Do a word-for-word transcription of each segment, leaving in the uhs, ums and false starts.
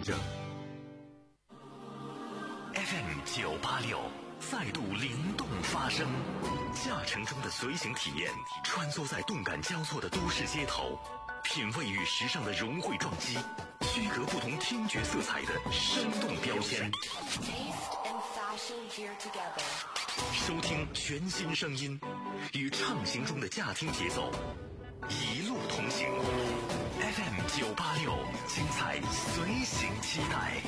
证。 F M 九八六再度灵动发声，驾乘中的随行体验，穿梭在动感交错的都市街头，品味与时尚的融汇撞击，区隔不同听觉色彩的生动标签。收听全新声音，与畅行中的驾听节奏，一路同行。F M 九八六，精彩随行期待。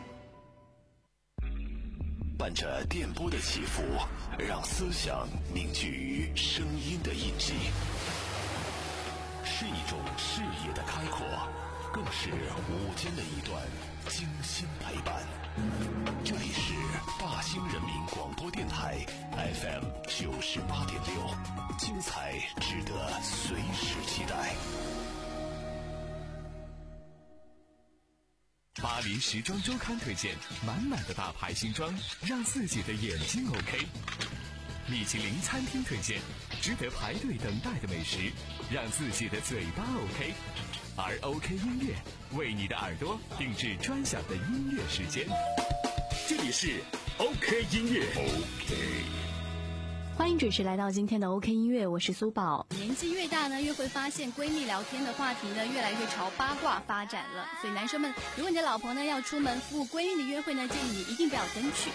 伴着电波的起伏，让思想凝聚于声音的印记，是一种视野的开阔，更是午间的一段精心陪伴。这里是大兴人民广播电台 F M 九十八点六，精彩值得随时期待。 巴黎时装周刊推荐满满的大牌新装，让自己的眼睛 OK。米其林餐厅推荐值得排队等待的美食，让自己的嘴巴 OK。而 OK 音乐为你的耳朵定制专享的音乐时间。这里是 OK 音乐 OK。 欢迎准时来到今天的 OK 音乐，我是苏宝。 年纪越大呢，越会发现闺蜜聊天的话题呢，越来越朝八卦发展了。所以男生们，如果你的老婆呢要出门赴闺蜜的约会呢，建议你一定不要跟去。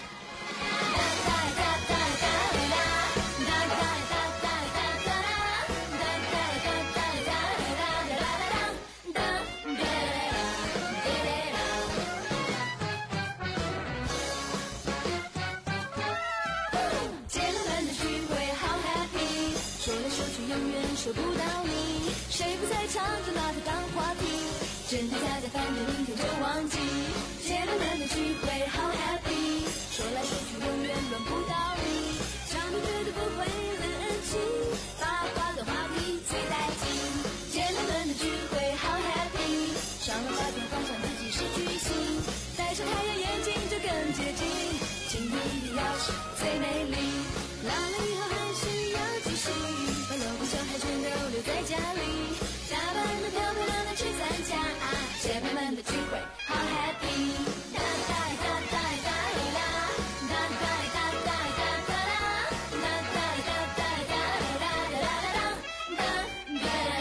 说不到你，谁不在唱着拿它当话题？真真假假，反正明天就忘记。姐妹们的聚会好 happy， 说来说去永远轮不到你，场面绝对不会冷清，八卦的话题最带劲。姐妹们的聚会好 happy， 上了八点幻想自己是巨星，戴上太阳眼镜就更接近，今天一定要是最美丽，老了以后还是要继续。小孩全都留在家里，打扮得漂漂亮亮去参加姐妹们的聚会，好 happy。哒哒哒哒哒啦，哒哒哒哒哒哒啦，哒哒哒哒哒哒哒哒哒哒哒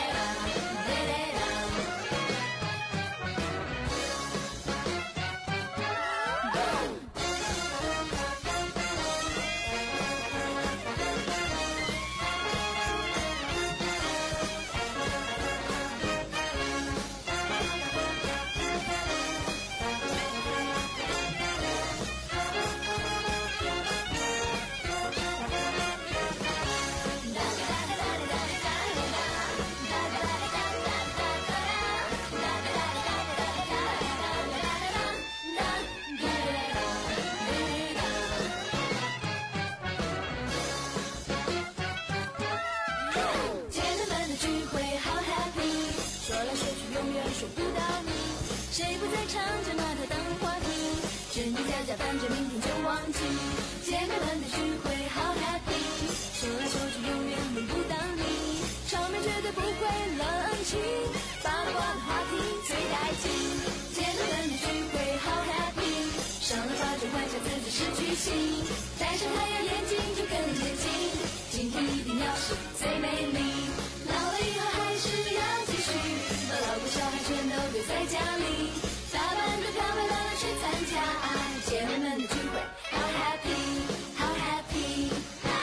说不到你，谁不在唱着拿它当话题？真真假假，反正明天就忘记。姐妹们的聚会好 happy， 说来说去永远轮不到你，场面绝对不会冷清，八卦的话题最带劲。姐妹们的聚会好 happy， 上了八就幻想自己是巨星，戴上太阳眼镜就更接近，今天一定要是最美丽，老了以后还是要继续，把老婆小孩全都留在家里，打扮得漂漂亮亮去参加姐妹们的聚会，好 happy， 好 happy。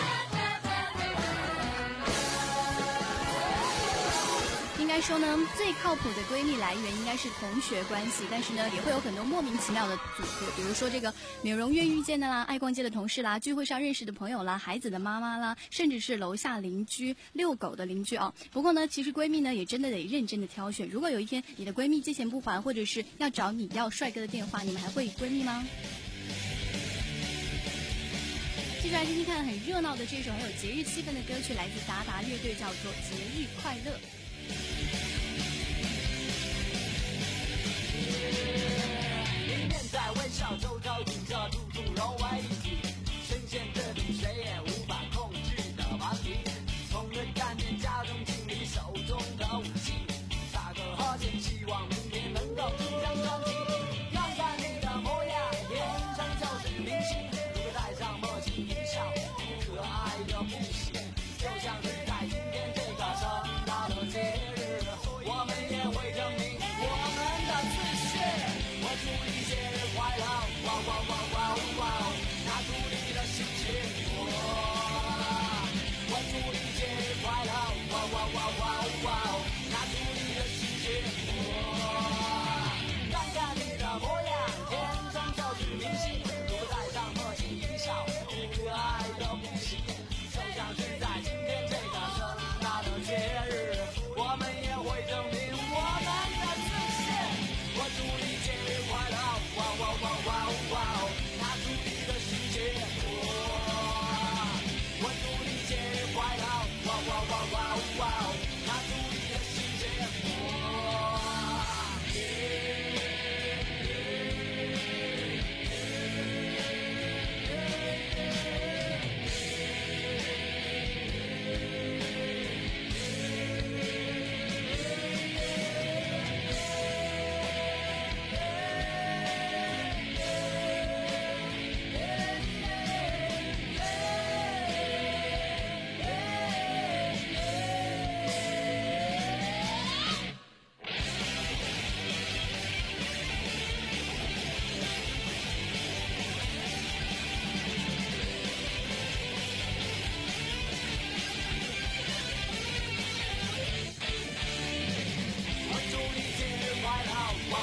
应该说呢，最靠谱的闺蜜来源应该是同学关系，但是呢，也会有很多莫名其妙的组合，比如说这个美容院遇见的啦，爱逛街的同事啦，聚会上认识的朋友啦，孩子的妈妈啦，甚至是楼下邻居、遛狗的邻居啊。不过呢，其实闺蜜呢也真的得认真的挑选。如果有一天你的闺蜜借钱不还，或者是要找你要帅哥的电话，你们还会闺蜜吗？接下来听听看很热闹的这首很有节日气氛的歌曲，来自达达乐队，叫做《节日快乐》。 迎面在微笑，周遭映着处处融为一体，深陷这里谁也无法控制的顽皮，从人干面家中经理手中的武器，打个哈欠，希望明天能够即将传奇。让大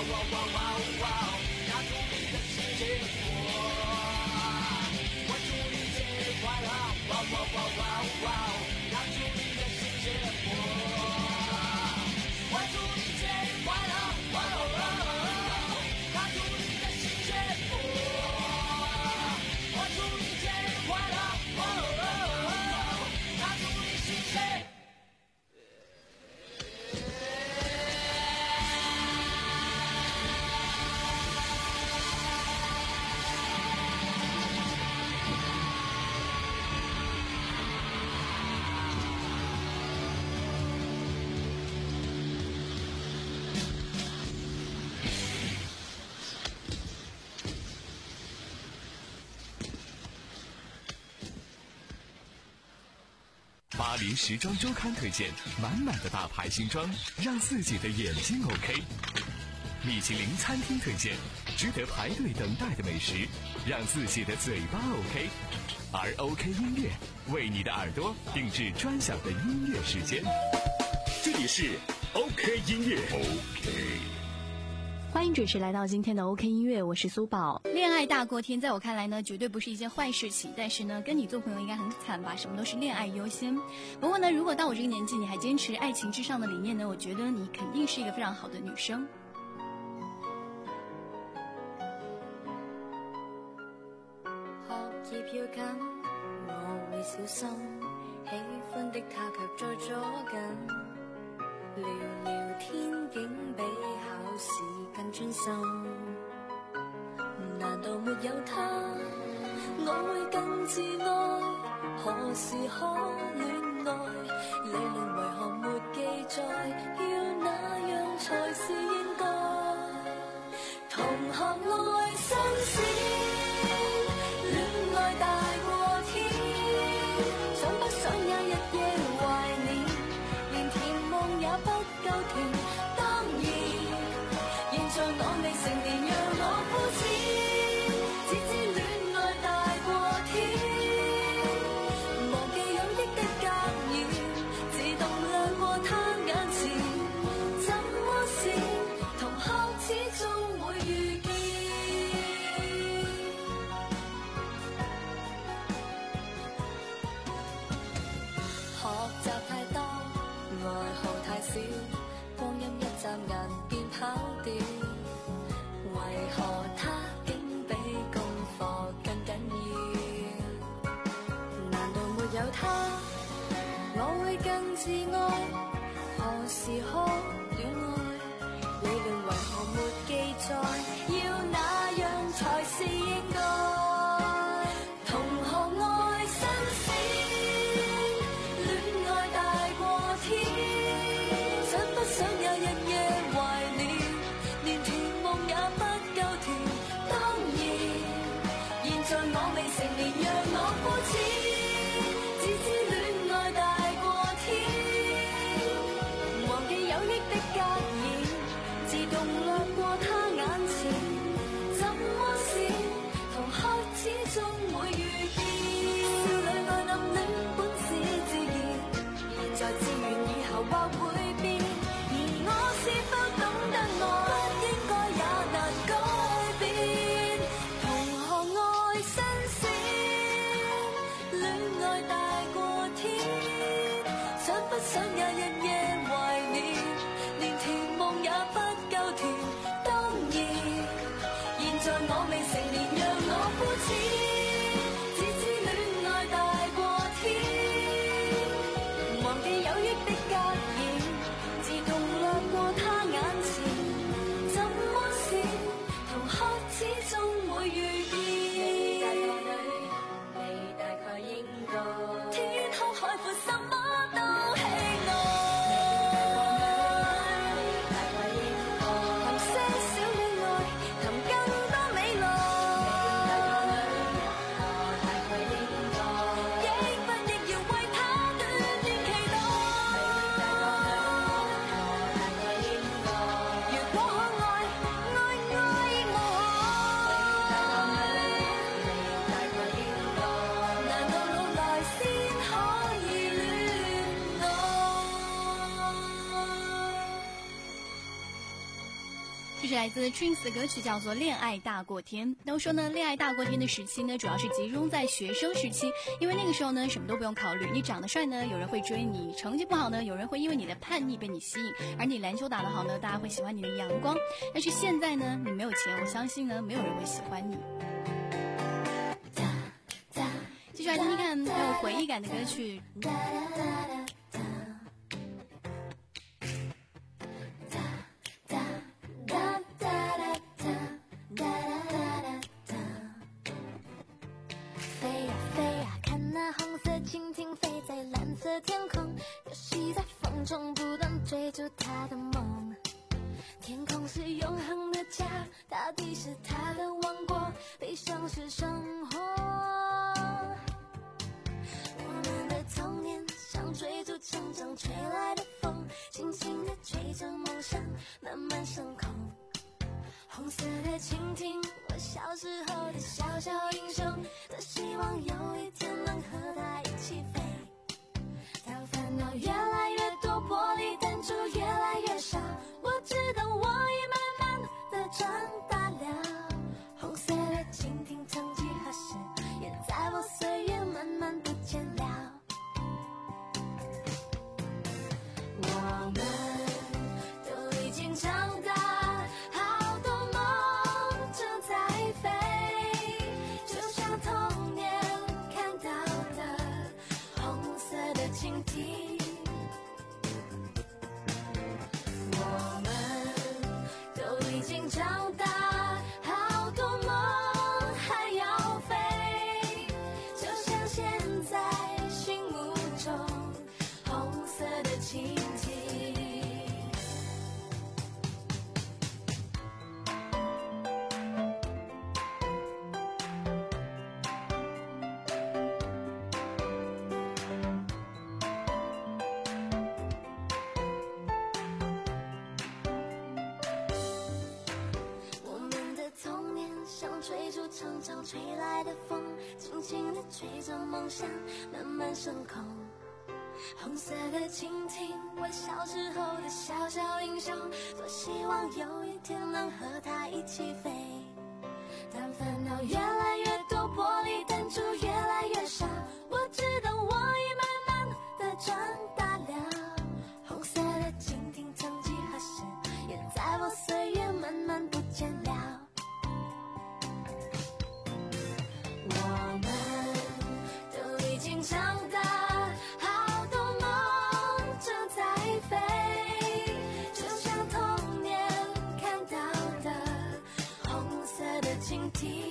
哇哇哇哇！拿出你的世界，我我祝你节日快乐！哇哇哇哇哇！拿出你的世界，我我祝你节日快乐！哇哦哦哦！拿出你的世界，我祝你节日快乐！哇哦哦哦！拿出你世界。 巴黎时装周刊推荐满满的大牌新装，让自己的眼睛 OK。米其林餐厅推荐值得排队等待的美食，让自己的嘴巴 OK。而 OK 音乐为你的耳朵定制专享的音乐时间。 这里是 OK 音乐 OK。 欢迎准时来到今天的 OK 音乐，我是苏宝。 恋爱大过天，在我看来呢，绝对不是一件坏事情。但是呢，跟你做朋友应该很惨吧？什么都是恋爱优先。不过呢，如果到我这个年纪，你还坚持爱情至上的理念呢，我觉得你肯定是一个非常好的女生。 學業要緊，我會小心，喜歡的他卻在左近。聊聊天竟比考試更專心，難道沒有他，我會更自愛？何時可戀愛？理論為何沒記載？要那樣才是應該？同學愛新鮮，戀愛大過天，想不想也日夜懷念？連甜夢也不夠甜，當然，現在我未成年，讓我膚淺，只知戀愛大過天，忘記有益的格言，自動亮過他眼前，怎麼是同學始終會遇見？學習太多，愛好太少，光陰一眨眼便跑掉。為何他竟比功課更緊要？難道沒有他，我會更自愛？何時可戀愛？理論為何沒記載？要那樣才是應該？同學愛新鮮，戀愛大過天，想不想也日夜懷念？連甜夢也不夠甜，當然，現在我未成年，讓我膚淺，只知戀愛大過天，忘記有益的格言，自動掠過他眼前，怎麼是同學始終會遇見？少女愛暗戀本是自然，現在自願以後或會變，而我是否懂得愛，不應該也難改變。同學愛新鮮，戀愛大過天，想不想也日夜懷念？連甜夢也不夠甜，當然，現在我未成年，讓我膚淺，只知戀愛大過天，忘記有益的格言，自動掠過他眼前，怎麼是同學始終會遇見？你大個女，你大概應該天空海闊，什麼都喜愛。你大概應該談些小戀愛，談更多美來。你大個女，我大概應該亦不亦要為他短短期待。你大個女，我大概應該如果可愛，愛愛無害。你大個女。 来自 Twins 的歌曲叫做《恋爱大过天》。都说呢，恋爱大过天的时期呢，主要是集中在学生时期，因为那个时候呢，什么都不用考虑，你长得帅呢，有人会追你；成绩不好呢，有人会因为你的叛逆被你吸引；而你篮球打得好呢，大家会喜欢你的阳光。但是现在呢，你没有钱，我相信呢，没有人会喜欢你。继续来听听看很有回忆感的歌曲。 飞呀飞呀，看那红色蜻蜓飞在蓝色天空，游戏在风中不断追逐它的梦。天空是永恒的家，大地是它的王国，悲伤是生活。我们的童年像追逐成长吹来的风，轻轻地吹着梦想慢慢升空。红色的蜻蜓，我小时候的小小英雄，多希望有一天能和它一起飞。当烦恼越来越多，玻璃弹珠越来越少，我知道我已慢慢的长大了。红色的蜻蜓曾几何时，也在我岁月慢慢不见了。我们都已经长大，好多梦正在飞，就像童年看到的红色的蜻蜓。我们都已经长大，好多梦还要飞，就像现在心目中红色的蜻蜓。我们的童年像追逐成长吹来的风，轻轻地吹着梦想慢慢升空。红色的蜻蜓，我小时候的小小英雄，多希望有一天能和它一起飞。当烦恼越来越多，玻璃弹珠越来越少，我知道我已慢慢的长大了。红色的蜻蜓曾几何时，也在我岁月慢慢不见了。我们都已经长大，好多梦正在飞，就像童年看到的红色的蜻蜓。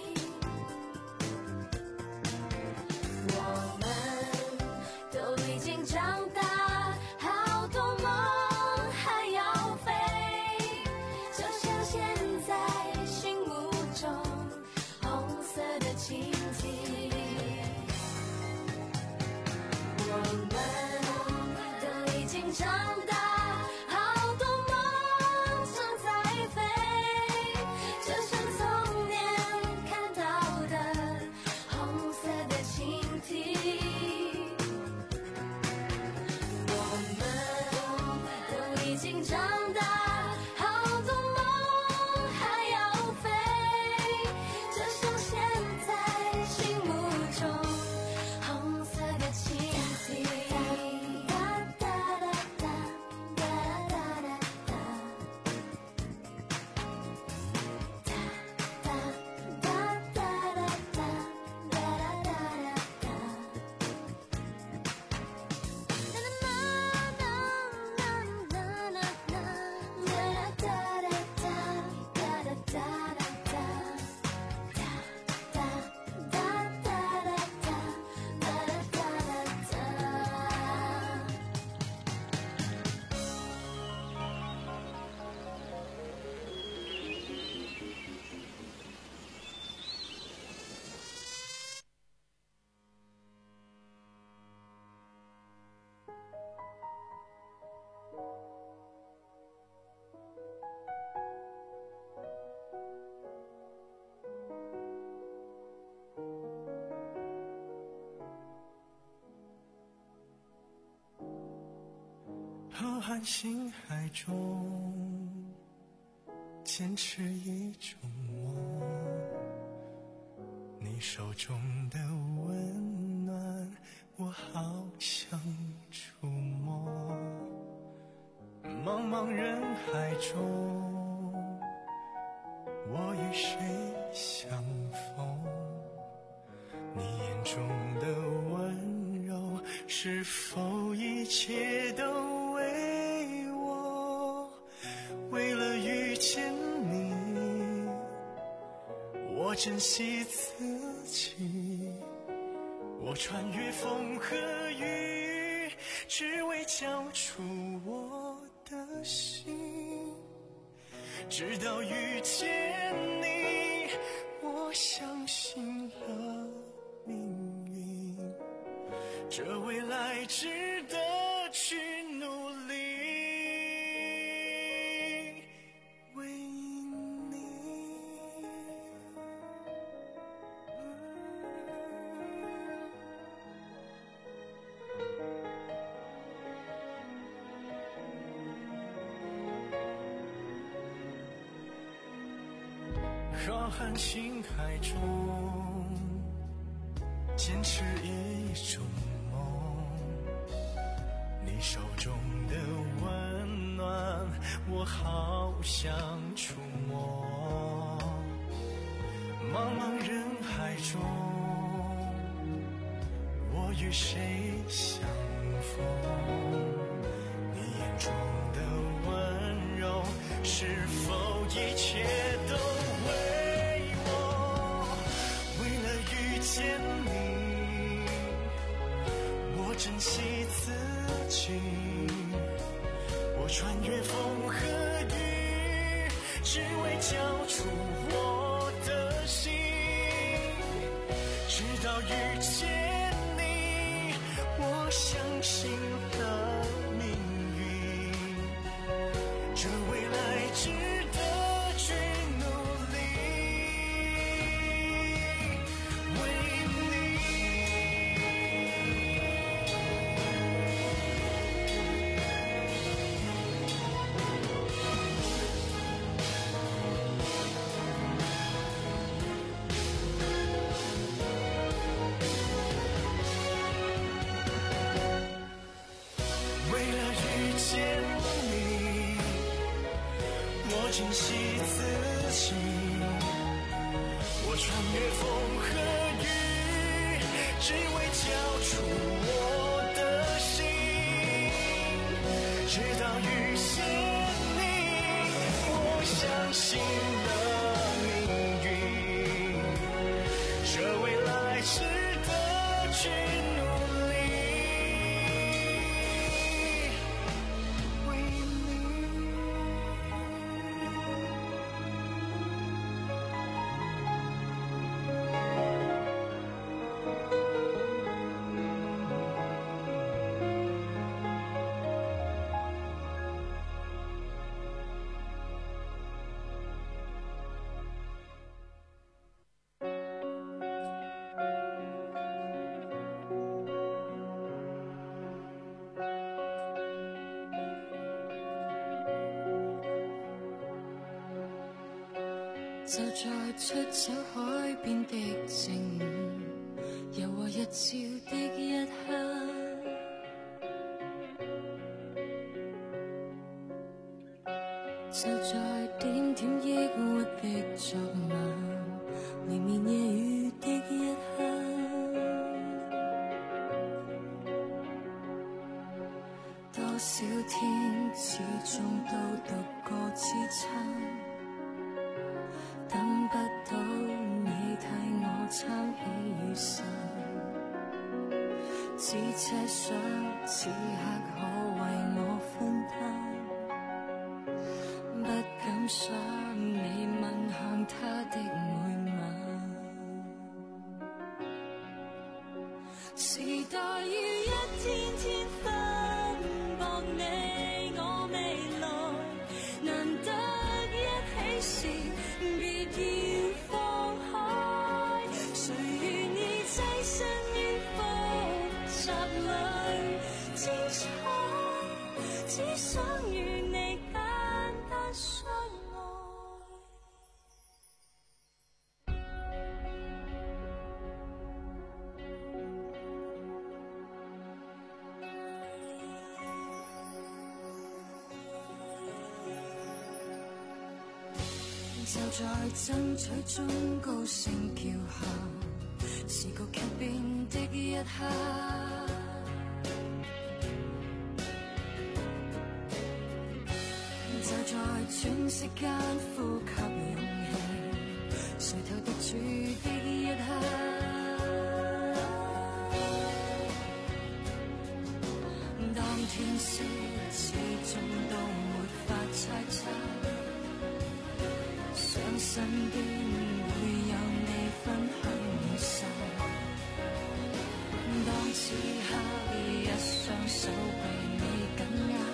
我们都已经长大，好多梦还要飞，就像现在心目中红色的蜻蜓。我们都已经长大，好多梦正在飞，就像童年看到的红色的蜻蜓。我们都已经长大，好多梦还要飞，就像现在心目中红色的蜻蜓。哒哒哒哒哒哒哒哒哒哒哒哒哒哒哒浩瀚星海中， 坚持一种梦，你手中的温暖我好想触摸。茫茫人海中，我与谁相逢？你眼中的温柔，是否一切都为我？为了遇见你，我珍惜自己，我穿越风和雨，只为交出我的心。直到遇见你，我相信了命运，这未来值得去努力。为你浩瀚星海中，坚持一种梦，你手中的温暖我好想触摸。茫茫人海中，我与谁相逢？你眼中的温柔，是否一切都为我？为了遇见你，我珍惜自己，我穿越风和雨，只为交出我的心。直到遇见你，我相信了命运，这未来值得去努力。为你为了遇见你，我珍惜自己，我穿越风和雨，只为交出我的心。直到遇见你，我相信了命运，这未来值得去努力。为你就在出走海邊的正午，柔和日照的一刻，就在點點抑鬱的昨晚，連綿夜雨的一刻，多少天始終都獨個支撐。等不到你替我撐起雨傘，只奢想此刻可為我寬擔，不敢想你問向他的每晚。時代要一天天分薄你我未來，難得一起時別要放開，誰願意棲身於複雜裏？精彩，只想與你簡單相愛。 就在爭取中高聲叫喊，是個劇變的一刻。就在喘息間呼吸勇氣，垂頭獨處的一刻。當天使始終都沒法猜測，想身邊會有你分享每剎。當此刻一雙手被你緊握，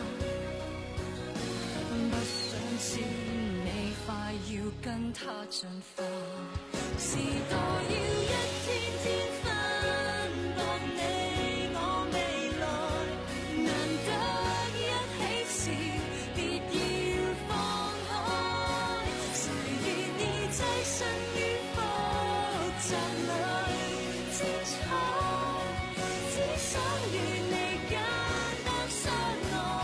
不想知你快要跟他進化，時代要一天天分薄你我未來，難得一起時別要放開，誰願意躋身於複雜裏精彩，只想與你簡單相愛。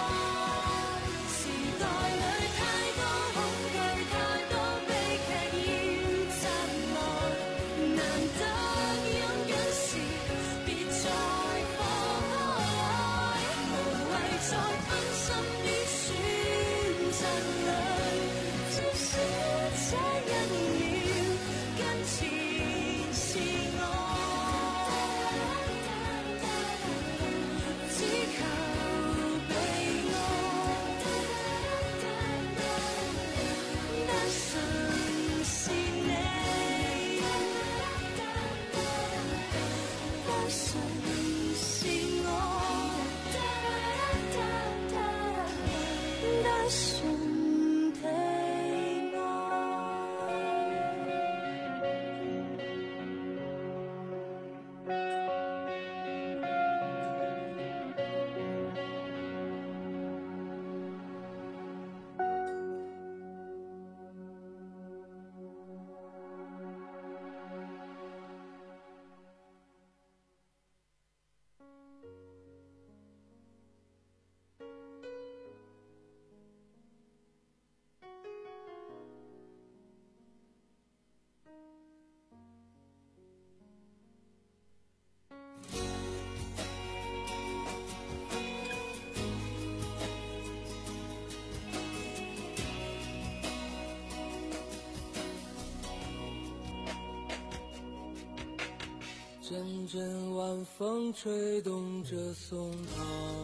阵阵晚风吹动着松涛，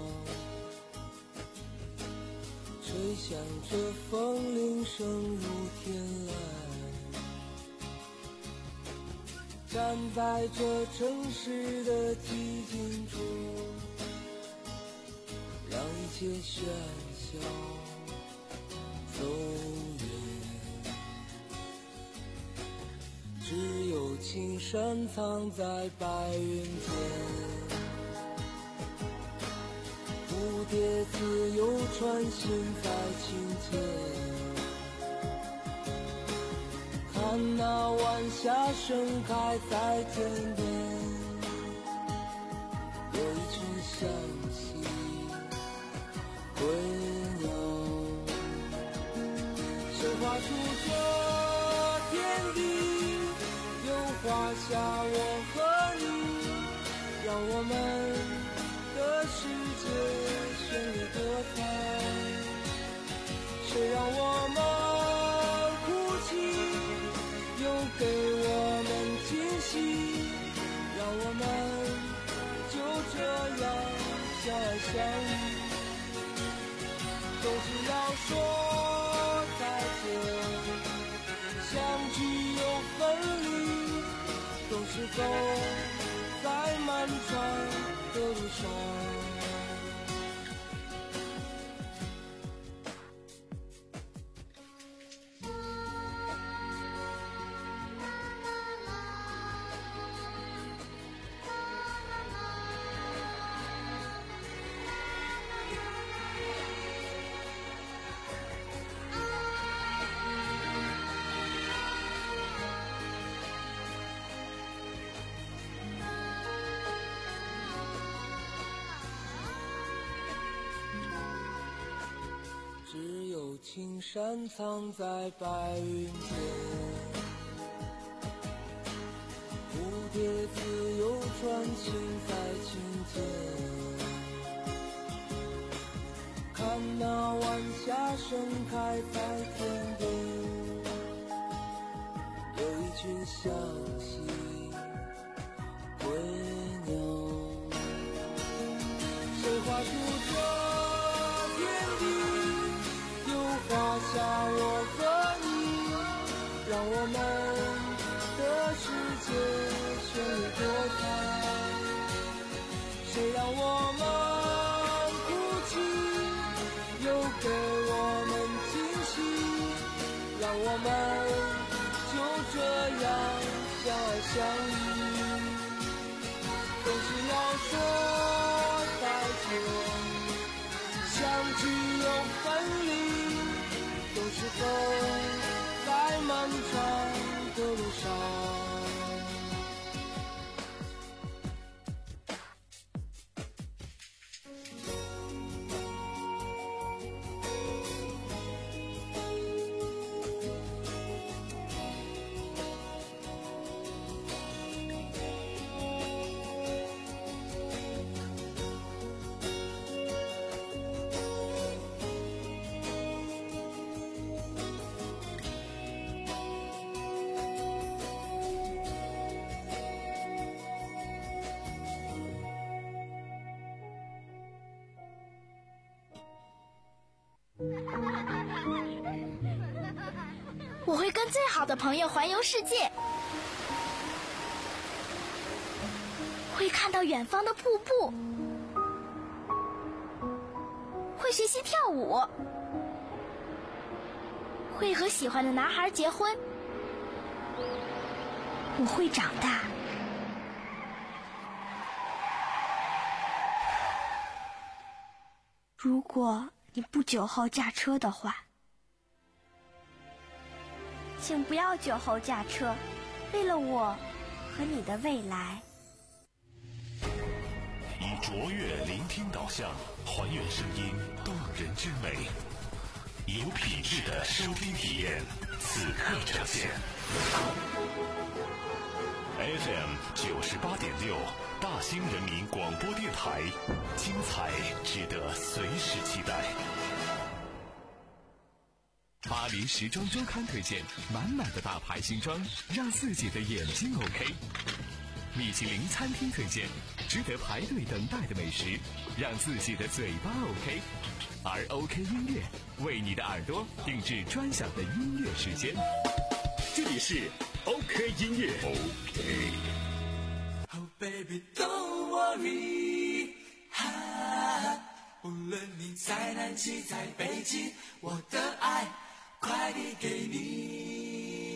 吹响着风铃声如天籁。站在这城市的寂静中，让一切喧嚣走远，只有青山藏在白云间，蝴蝶自由穿行在清涧，看那晚霞盛开在天边，有一群向西归鸟，谁画出这天地，又画下我和你，让我们的世界绚丽多彩。谁让我们哭泣，又给我们惊喜，让我们就这样相爱相依。总是要说再见，相聚又分离，总是走在漫长的路上。 青山藏在白云间，蝴蝶自由穿行在青天，看那晚霞盛开在天边，有一群向西归鸟，谁画出这天地，又画下我和你，让我们的世界绚丽多彩。谁让我们哭泣，又给我们惊喜，让我们就这样相爱相依。总是要说再见，相聚又分离，有时候在漫长的路上。 我会跟最好的朋友环游世界，会看到远方的瀑布，会学习跳舞，会和喜欢的男孩结婚。我会长大。如果你不酒后驾车的话，请不要酒后驾车，为了我和你的未来。 以卓越聆听导向，还原声音动人之美，有品质的收听体验，此刻呈现。F M 九十八点六，大兴人民广播电台，精彩值得随时期待。 巴黎时装周刊推荐，满满的大牌新装，让自己的眼睛 OK。米其林餐厅推荐，值得排队等待的美食，让自己的嘴巴 OK。而 OK 音乐为你的耳朵定制专享的音乐时间。这里是 OK 音乐 OK。Oh baby don't worry， 哈，无论你在南极在北极，我的爱快递给你。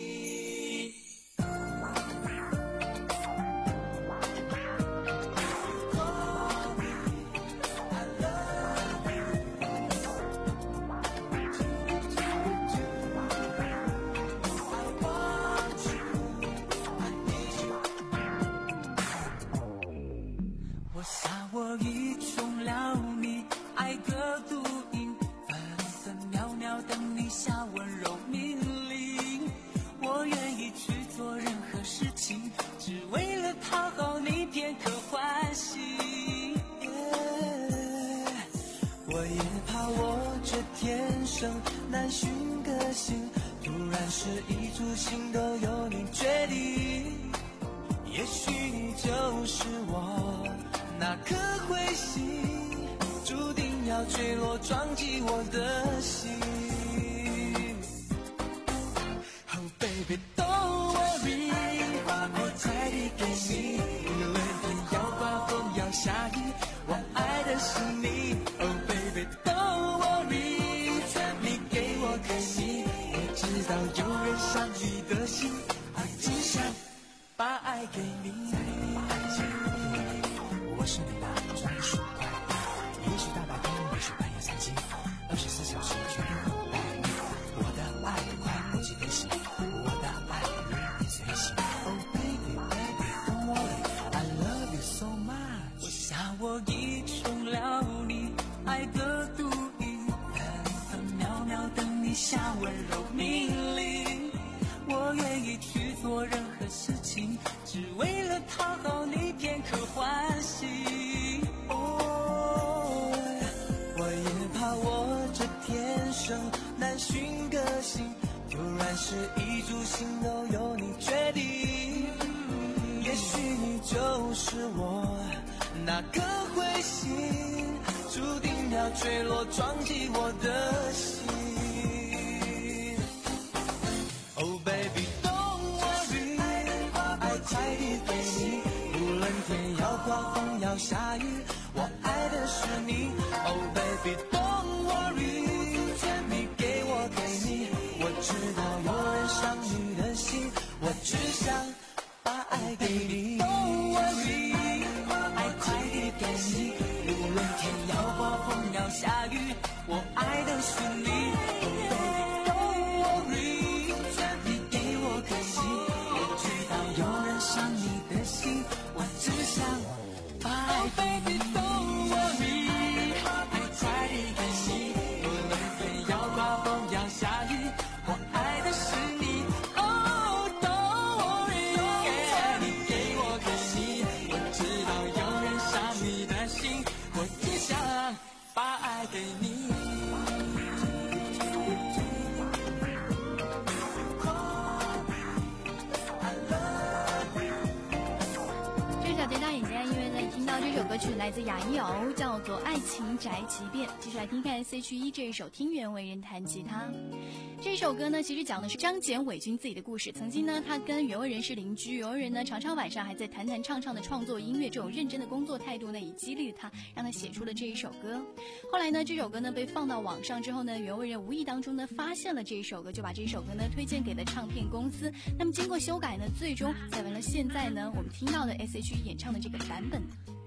我想我已中了你爱的毒瘾，分分秒秒等你下温柔命令。我愿意去做任何事情，只为了讨好你片刻欢喜。Yeah， 我也怕我这天生难寻个性，突然是一株心都由你决定。也许你就是我那颗彗星，注定要坠落撞击我的心。Oh baby don't worry， 我快递给你，无论天要刮风要下雨，我爱的是你。Oh baby don't worry， 你给我颗心，我知道有人像你的心，我只想把爱给你。我是你的专属快递，也许大白天，也许半夜三更，二十四小时全都等待你。我的爱快不及飞行，我的爱如影随形。Oh baby baby don't worry I love you so much。 我想我已中了你爱的毒瘾，分分秒秒等你任何事情，只为了讨好你片刻欢喜。哦，我也怕我这天生难寻个性，突然是一株心都由你决定。也许你就是我那颗彗星，注定要坠落撞击我的心。Oh baby don't worry， 爱快递给你，无论天要刮风要下雨，我爱的是你。Oh baby don't worry， 你给我给你，我知道有人伤你的心，我只想把爱给你。Don't worry， 爱快递给你，无论天要刮风要下雨，我爱的是你。Oh baby don't worry， 你给我给你，我知道有人伤你的心，我只想把爱给你。Oh baby don't worry， 爱快递给你，无论天要刮风要下雨，我爱的是你。Oh don't worry， 你给我给你，我知道有人伤你的心，我只想把爱给你。 这小蝶大眼睛音乐呢，听到这首歌曲来自雅一瑶，叫做《爱情宅急便》。继续来听看 S H E 这一首《听袁惟仁弹吉他》。这首歌呢，其实讲的是张简伟君自己的故事。曾经呢，他跟袁惟仁是邻居，袁惟仁呢常常晚上还在弹弹唱唱的创作音乐，这种认真的工作态度呢，也激励了他，让他写出了这一首歌。后来呢，这首歌呢被放到网上之后呢，袁惟仁无意当中呢发现了这一首歌，就把这首歌呢推荐给了唱片公司。那么经过修改呢，最终才完了现在呢我们听到的 S H E 演唱的这个版本。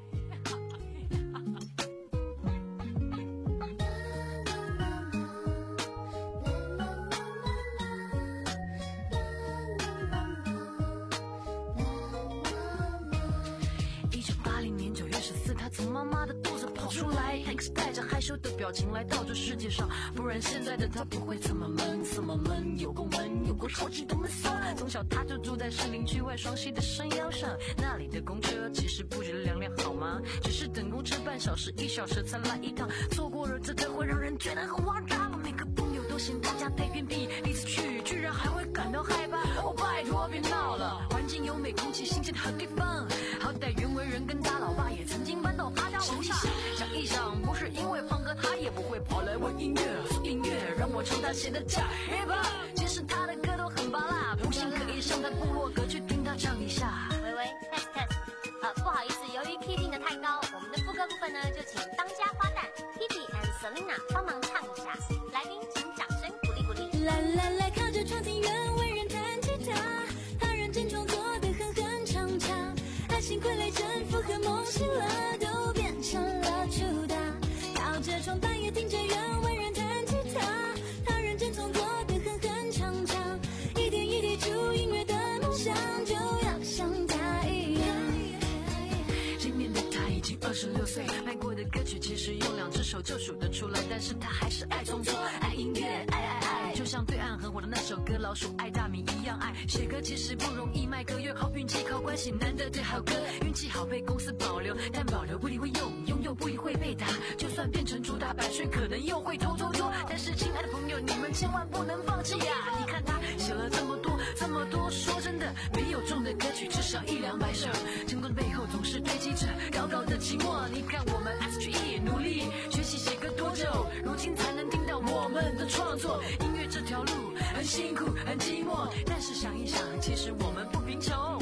从妈妈的肚子跑出来 Hanks 带着害羞的表情来到这世界上，不然现在的他不会这么闷这么闷，有够闷有够超级的闷骚。从小他就住在士林区外双溪的山腰上，那里的公车其实不止两辆好吗？只是等公车半小时一小时才来一趟，错过了这个会让人觉得很慌张。每个朋友都嫌大家太偏僻，第一次去居然还会感到害怕。哦拜托别闹了，环境优美空气新鲜好地方，好歹袁惟仁跟他老爸也曾经搬到他家楼下。想一想，不是因为胖哥他也不会跑来问音乐，音乐让我唱他写的假 hiphop， 其实他的歌都很拔辣，不信可以上他部落格去听他唱一下。 喂喂 test test， 呃不好意思，由于 key 定的太高，我们的副歌部分呢就请当家花旦 Kitty and Selina 帮忙唱一下，来宾请掌声鼓励鼓励。 啦啦啦，靠着窗听袁惟仁弹吉他，他认真创作的哼哼唱唱，爱情傀儡征服和梦醒了都变成了主打，靠着窗半夜听着袁惟仁弹吉他，他认真创作的哼哼唱唱，一点一滴出音乐的梦想就要像他一样。 今年的他已经二十六岁，卖过的歌曲其实用两只手就数得出来，但是他还是爱创作爱音乐爱爱爱，就像对岸很火的那首歌老鼠爱大米一样爱。写歌其实不容易，卖歌越靠运气靠关系，难得对好歌运气好被公司保留，但保留不一定会用，拥有不一定会被打，就算变成主打版税可能又会偷偷做。但是亲爱的朋友你们千万不能放弃呀，你看他写了这么多这么多，说真的没有中的歌曲至少一两百首，成功的背后总是堆积着高高的期末。你看我们 S H E 努力学习写歌多久，如今才能听到我们的创作。音乐这条路很辛苦很寂寞，但是想一想其实我们不贫穷。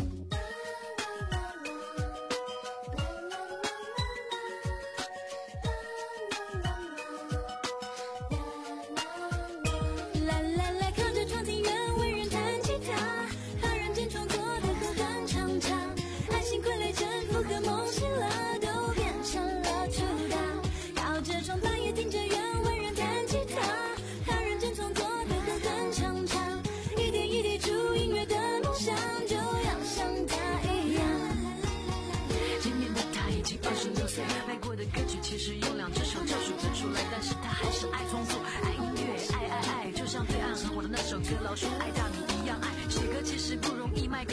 啦啦啦，靠着窗听袁惟仁弹吉他，他认真创作的哼哼唱唱，爱情傀儡征服和梦醒了都变成了主打，靠着窗半夜听着袁惟仁弹吉他，他认真创作的哼哼唱唱，一点一滴出音乐的梦想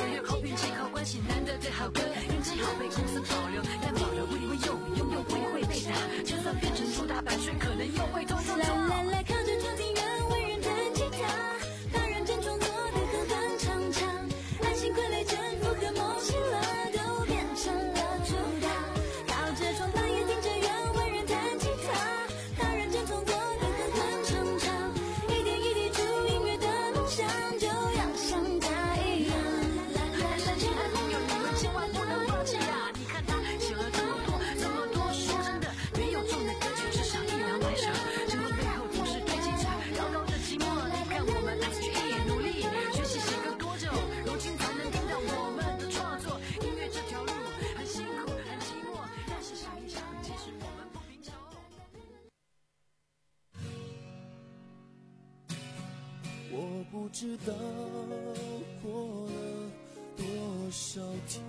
有，靠运气，靠关系，难得的好歌，运气好被公司保留，但保留不一定会用，拥有不一定会被打，就算变成主打版税，可能又会痛痛痛。 来来来，靠着调频员为人弹吉他，他认真创作的哼哼唱唱，爱情傀儡征服和梦醒了，都变成了主打。靠着窗台也听着员为人弹吉他，他认真创作的哼哼唱唱，一点一滴注音乐的梦想，就要像他一样。 亲爱的朋友，你们千万不能放弃啊！你看他写了这么多，这么多，说真的，没有中的歌曲至少一两百首，这个背后都是堆积着高高的寂寞。你看我们 S G E 努力学习写歌多久，如今才能听到我们的创作。音乐这条路很辛苦，很寂寞，但是想一想，其实我们不贫穷。 我不知道过了多少天，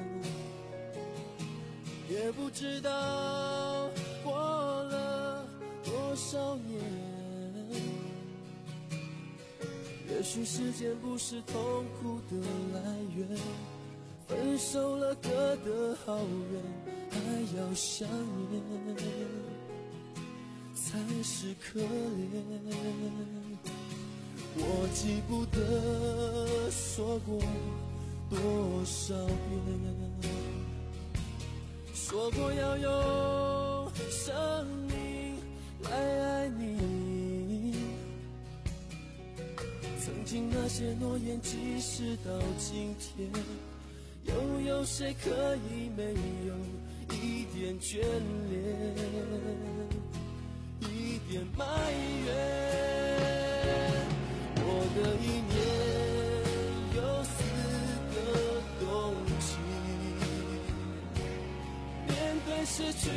也不知道过了多少年。也许时间不是痛苦的来源，分手了隔得好远，还要想念，才是可怜。我记不得说过多少遍，说过要用生命来爱你。曾经那些诺言，即使到今天，又有谁可以没有一点眷恋，一点埋怨？我的一年有四个冬季，面对失去，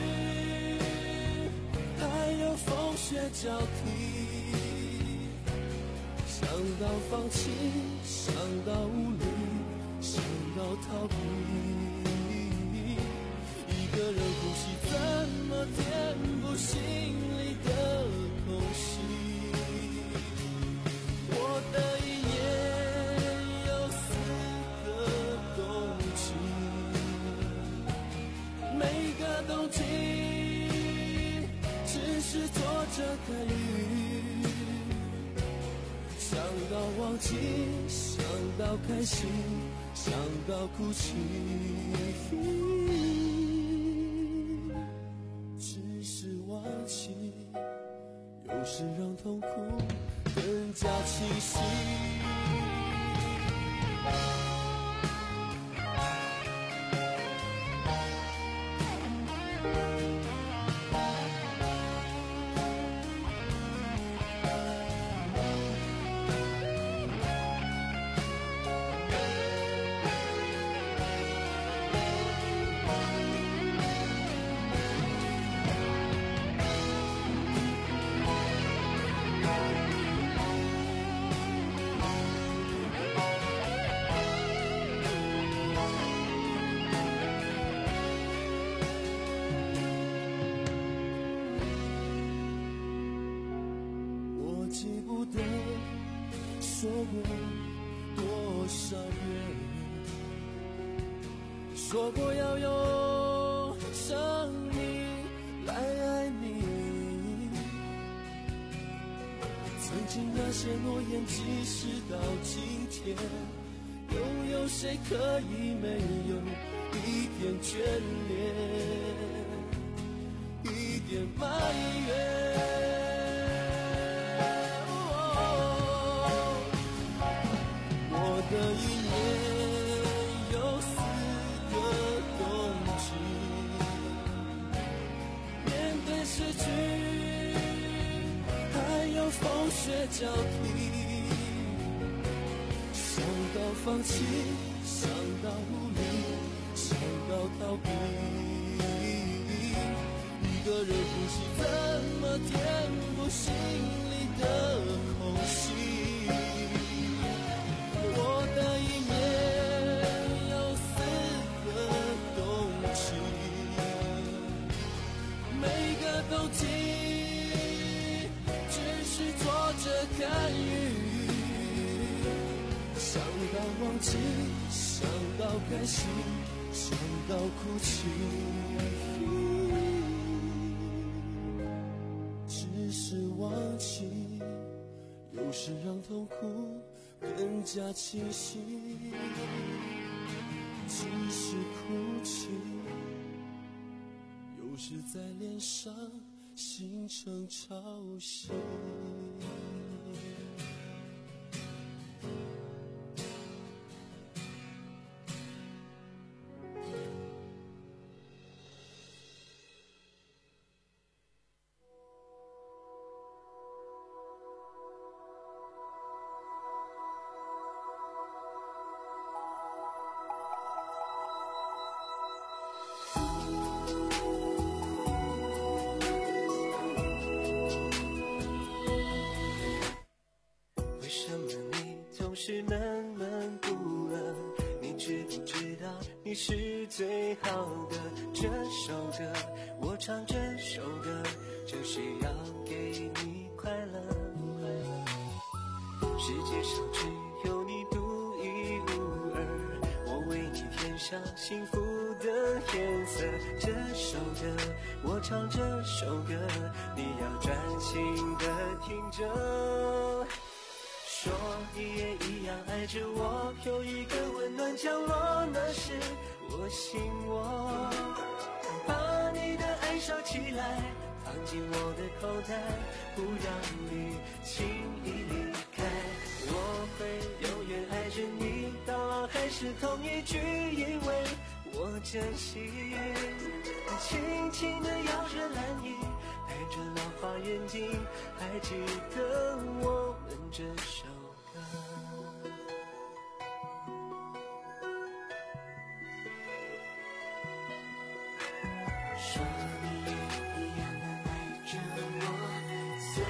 还有风雪交替。想到放弃，想到无力，想到逃避，一个人呼吸，怎么填补心里的空隙？我的一年有四个冬季，每个冬季只是坐着看雨，想到忘记，想到开心，想到哭泣，只是忘记，有时让痛苦更加清晰。说过多少遍，说过要用生命来爱你。曾经那些诺言，即使到今天，又有谁可以没有一点眷恋，一点埋怨？我的一年有四个冬季，面对失去，还有风雪交替，想到放弃，想到无力，想到逃避，一个人呼吸，怎么填补心里的空隙？我的一年有四个冬季，每个冬季只是坐着看雨，想到忘记，想开心，想到哭泣，只是忘记，有时让痛苦更加清晰，只是哭泣，有时在脸上形成潮汐。 是闷闷不乐，你知不知道你是最好的？这首歌我唱，这首歌就是要给你快乐。世界上只有你独一无二，我为你添上幸福的颜色。这首歌我唱，这首歌你要专心的听着。说你也一样爱着我，有一个温暖角落，那是我心窝。把你的爱烧起来，放进我的口袋，不让你轻易离开。我会永远爱着你，到老还是同一句，因为我珍惜。轻轻地摇着篮椅，戴着老花眼镜，还记得我们这首歌。说你也一样的爱着我，随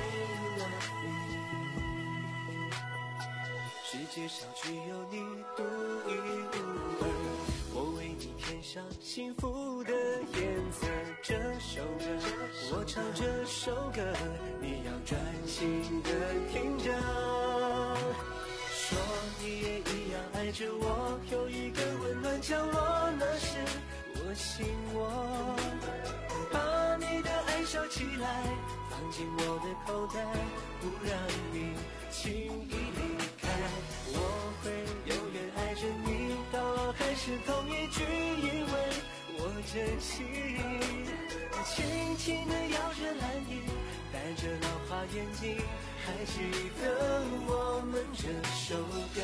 了你。世界上只有你独一无二，我为你添上幸福的颜色。这首歌我唱，这首歌你要专心的听着。说你也一样爱着我，有一个温暖角落，那是我心窝。把你的爱烧起来，放进我的口袋，不让你轻易离开。我会永远爱着你，到老还是同一句，因为我珍惜。轻轻地摇着篮椅，戴着老花眼镜，还记得我们这首歌。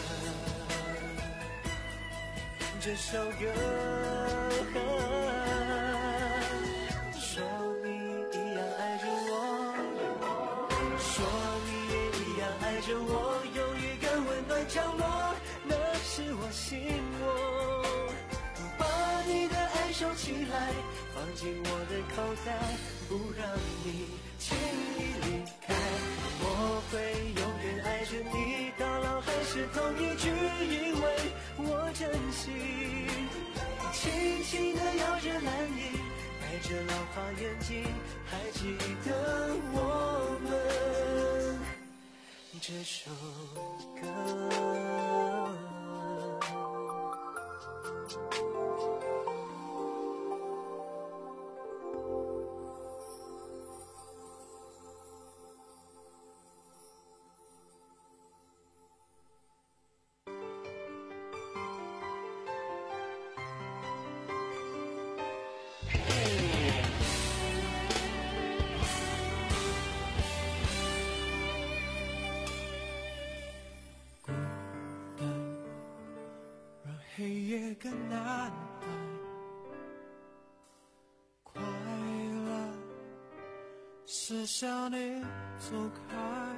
这首歌说你一样爱着我，说你也一样爱着我，有一个温暖角落，那是我心窝。把你的爱收起来，放进我的口袋，不让你轻易离开。我会永远爱着你，到老还是同一句，因为我珍惜。轻轻地摇着篮椅，戴着老花眼镜，还记得我们这首歌。黑夜更难挨，快乐是向你走开。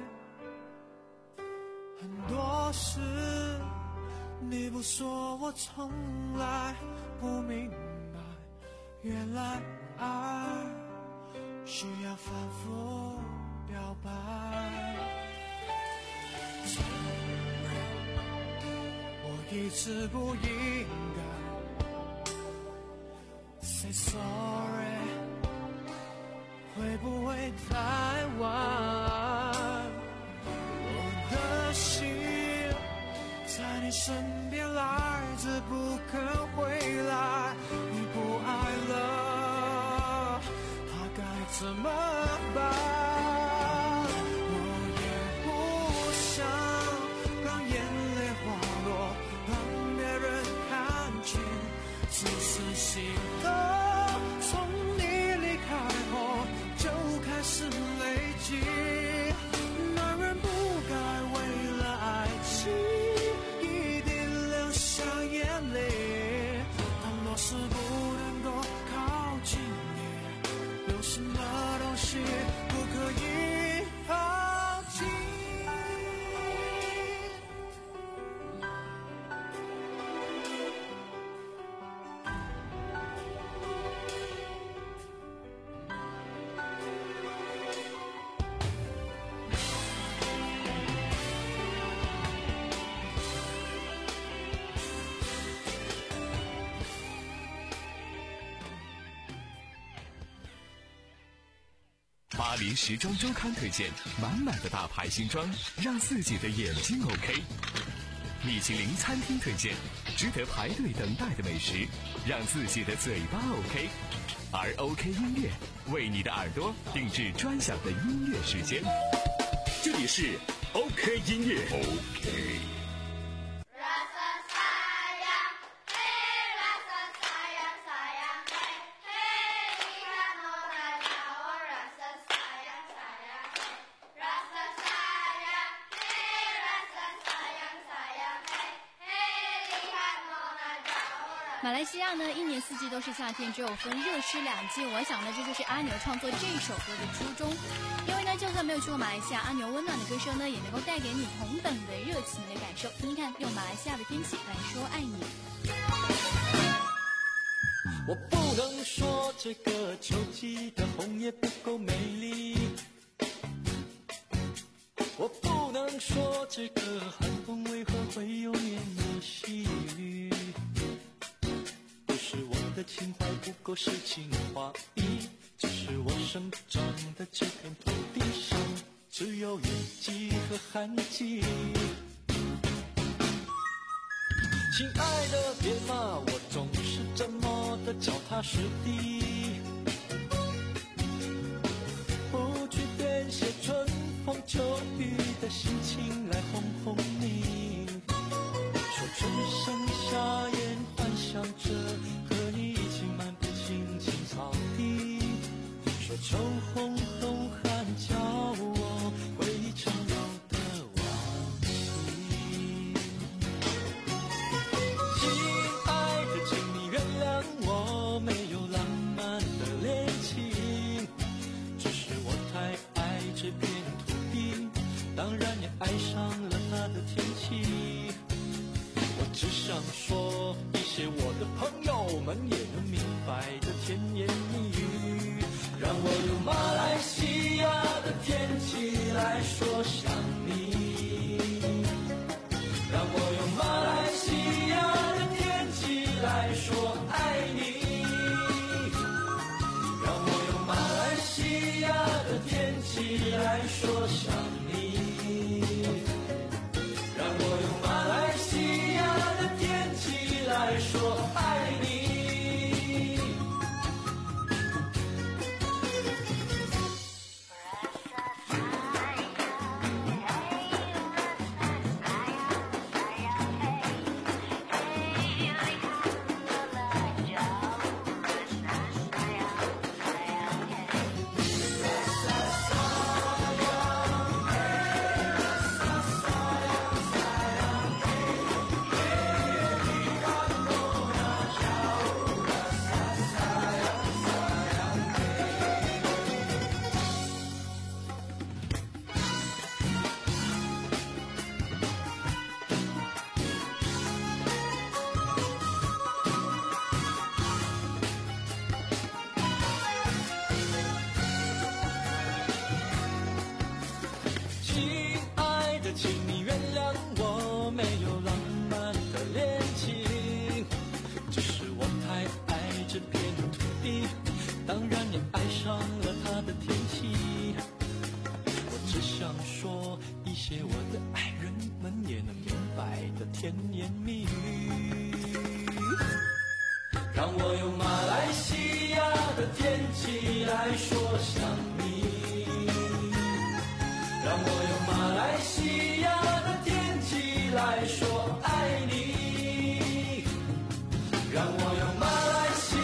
很多事你不说，我从来不明白，原来爱需要反复表白。一直不应该 say sorry， 会不会太晚？我的心在你身边来之不心的，从你离开后就开始累积。男人不该为了爱情一定流下眼泪，但若是不能够靠近你，有什么东西不可以抛弃？ 巴黎时装周刊推荐满满的大牌新装，让自己的眼睛 OK。米其林餐厅推荐值得排队等待的美食，让自己的嘴巴 OK。而 OK 音乐为你的耳朵定制专享的音乐时间。这里是 OK 音乐 OK。 马来西亚呢，一年四季都是夏天，只有分热湿两季。我想呢，这就是阿牛创作这首歌的初衷。因为呢，就算没有去过马来西亚，阿牛温暖的歌声呢，也能够带给你同等的热情的感受。听听看，用马来西亚的天气来说爱你。 我不能说这个秋季的红叶不够美丽，我不能说这个寒风为何会有绵绵细雨。是我的情怀不够诗情画意，只是我生长的这片土地上只有雨季和寒季。亲爱的，别骂我总是这么的脚踏实地，不去编写春风秋雨的心情来哄哄你。说春生夏燕幻想着和你一起漫步青青草地，说秋红冬寒叫我回忆长lâu的往昔。亲爱的，请你原谅我没有浪漫的恋情，只是我太爱这片土地，当然也爱上了它的天气。我只想说一些我的朋友们也能明白的甜言蜜语，让我用马来西亚的天气来说想你，让我用马来西亚的天气来说爱你，让我用马来西亚的天气来说想你，让我用马来西亚的天气来说爱你。请你原谅我没有浪漫的恋情，只是我太爱这片土地，当然也爱上了它的天气。我只想说一些我的爱人们也能明白的甜言蜜语，让我用马来西亚的天气来说想你，让我用马来西亚的天气来说爱你，让我用马来西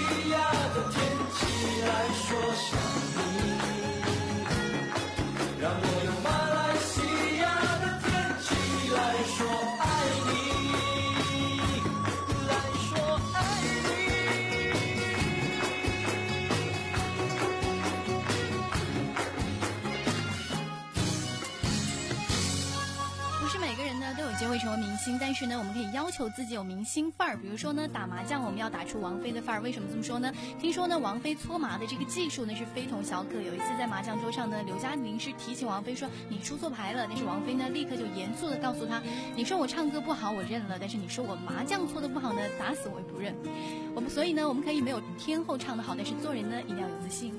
成为明星，但是呢，我们可以要求自己有明星范儿。比如说呢，打麻将我们要打出王菲的范儿。为什么这么说呢？听说呢，王菲搓麻的这个技术呢是非同小可。有一次在麻将桌上呢，刘嘉玲是提醒王菲说你出错牌了，但是王菲呢立刻就严肃的告诉她，你说我唱歌不好我认了，但是你说我麻将搓的不好呢，打死我也不认。我们所以呢，我们可以没有天后唱得好，但是做人呢一定要有自信。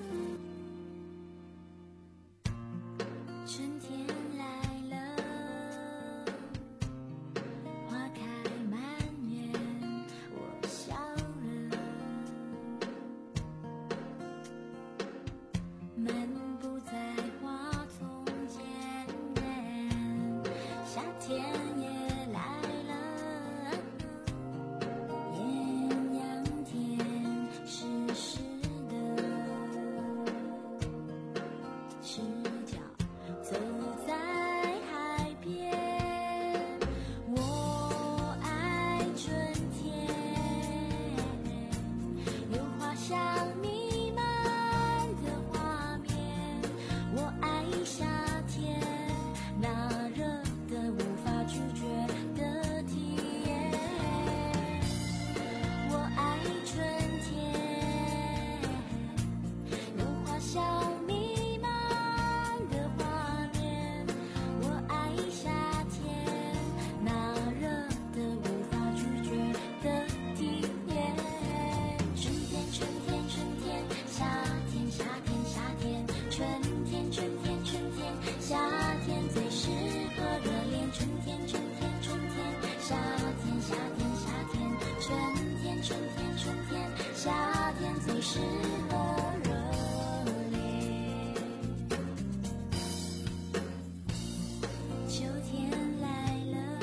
春天来了，花开满园，我笑了，漫步在花丛间，夏天也来了，艳阳天湿湿的，赤脚走在海边，我爱春天，有花香弥漫的画面，我爱夏天，那热的无法拒绝的体验，我爱春天，有花香弥漫的画面，我爱夏天，那热的无法拒绝的体验。春天，春天，春天，夏天，夏天，夏天，春天，春天，春天，夏天最适合热恋。春天，春天，春天，夏天，夏天，夏天，春天，春天，春天，夏天最适合热恋。秋天来了，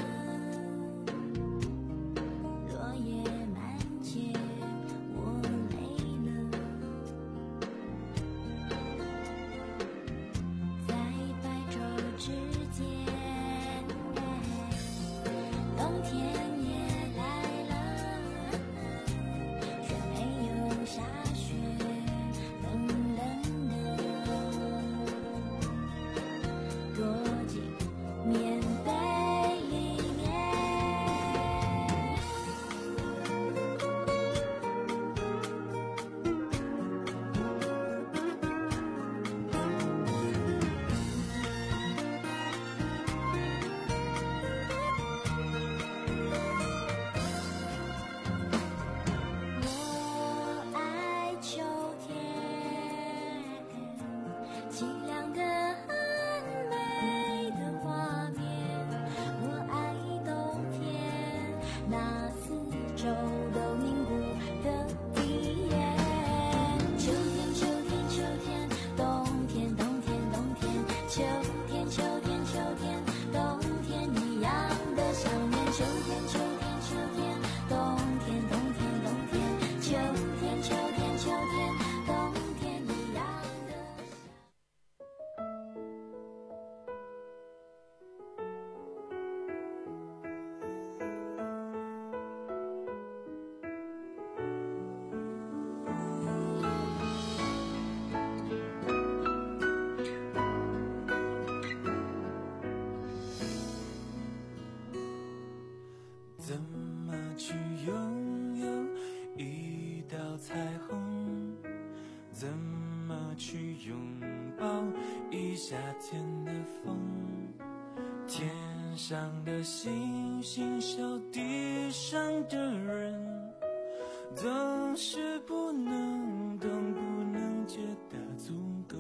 落叶满街，我累了，在白昼之间，冬天也来了，却没有下雪，冷冷的，躲进棉被里面。我爱秋天，凄凉的很美的画面，我爱冬天，那四周都凝固的体验。秋天，秋天，秋天，冬天，冬天，冬天，秋天，秋天，秋天，冬天一样的想念。秋天，秋天，秋天，冬天，冬天，冬天，秋天，秋天，秋天，冬天一样的想念。 怎么去拥有一道彩虹？怎么去拥抱一夏天的风？天上的星星，小地上的人，总是不能懂，不能觉得足够。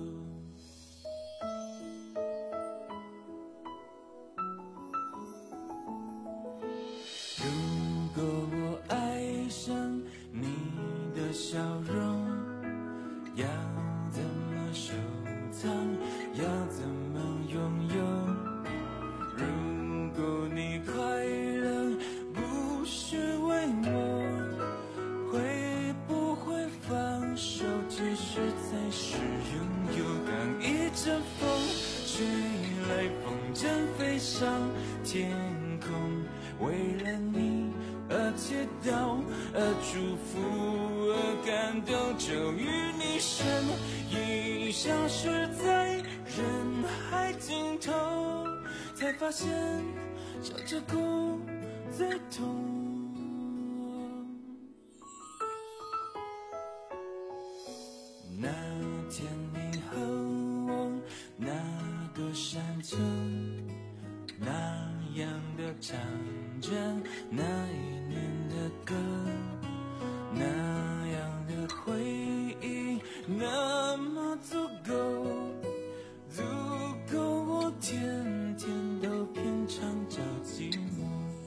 如果我爱上你的笑容，要怎么收藏？要怎么拥有？如果你快乐不是为我，会不会放手？其实才是拥有。当一阵风吹来，风筝飞上天空，为了你而祈祷，而祝福，而感动，终于你身影消失在人海尽头，才发现笑着哭最痛。那天你和我那个山丘，那样的唱着那一年的歌，那样的回忆那么足够，足够我天天都品尝着寂寞。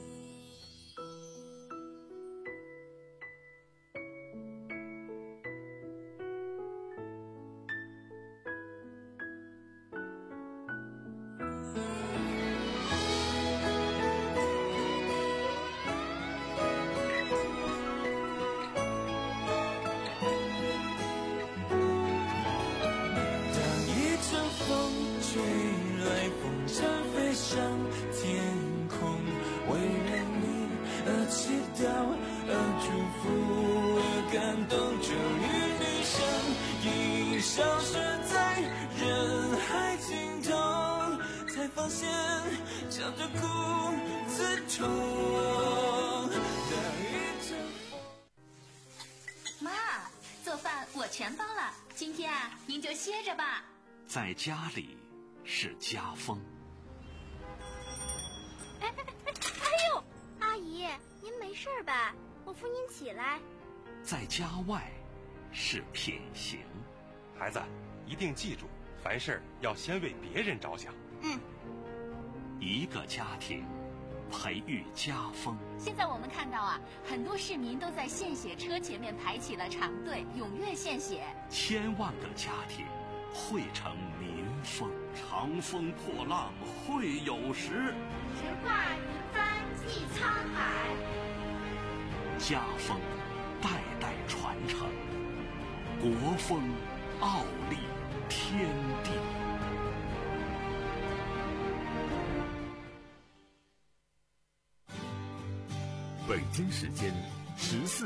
吹来风筝飞上天空，为了你而祈祷，而祝福，而感动。终于你身影消失在人海尽头，才发现笑着哭最痛。 妈，做饭我全包了，今天啊，您就歇着吧。 在家里是家风。 哎哎哎哎呦，阿姨，您没事吧？我扶您起来。 在家外是品行。 孩子，一定记住，凡事要先为别人着想。 嗯。 一个家庭培育家风。 现在我们看到啊，很多市民都在献血车前面排起了长队，踊跃献血。 千万个家庭汇成民风，长风破浪会有时， 直挂云帆济沧海。 家风代代传承，国风傲立天地。 北京时间十四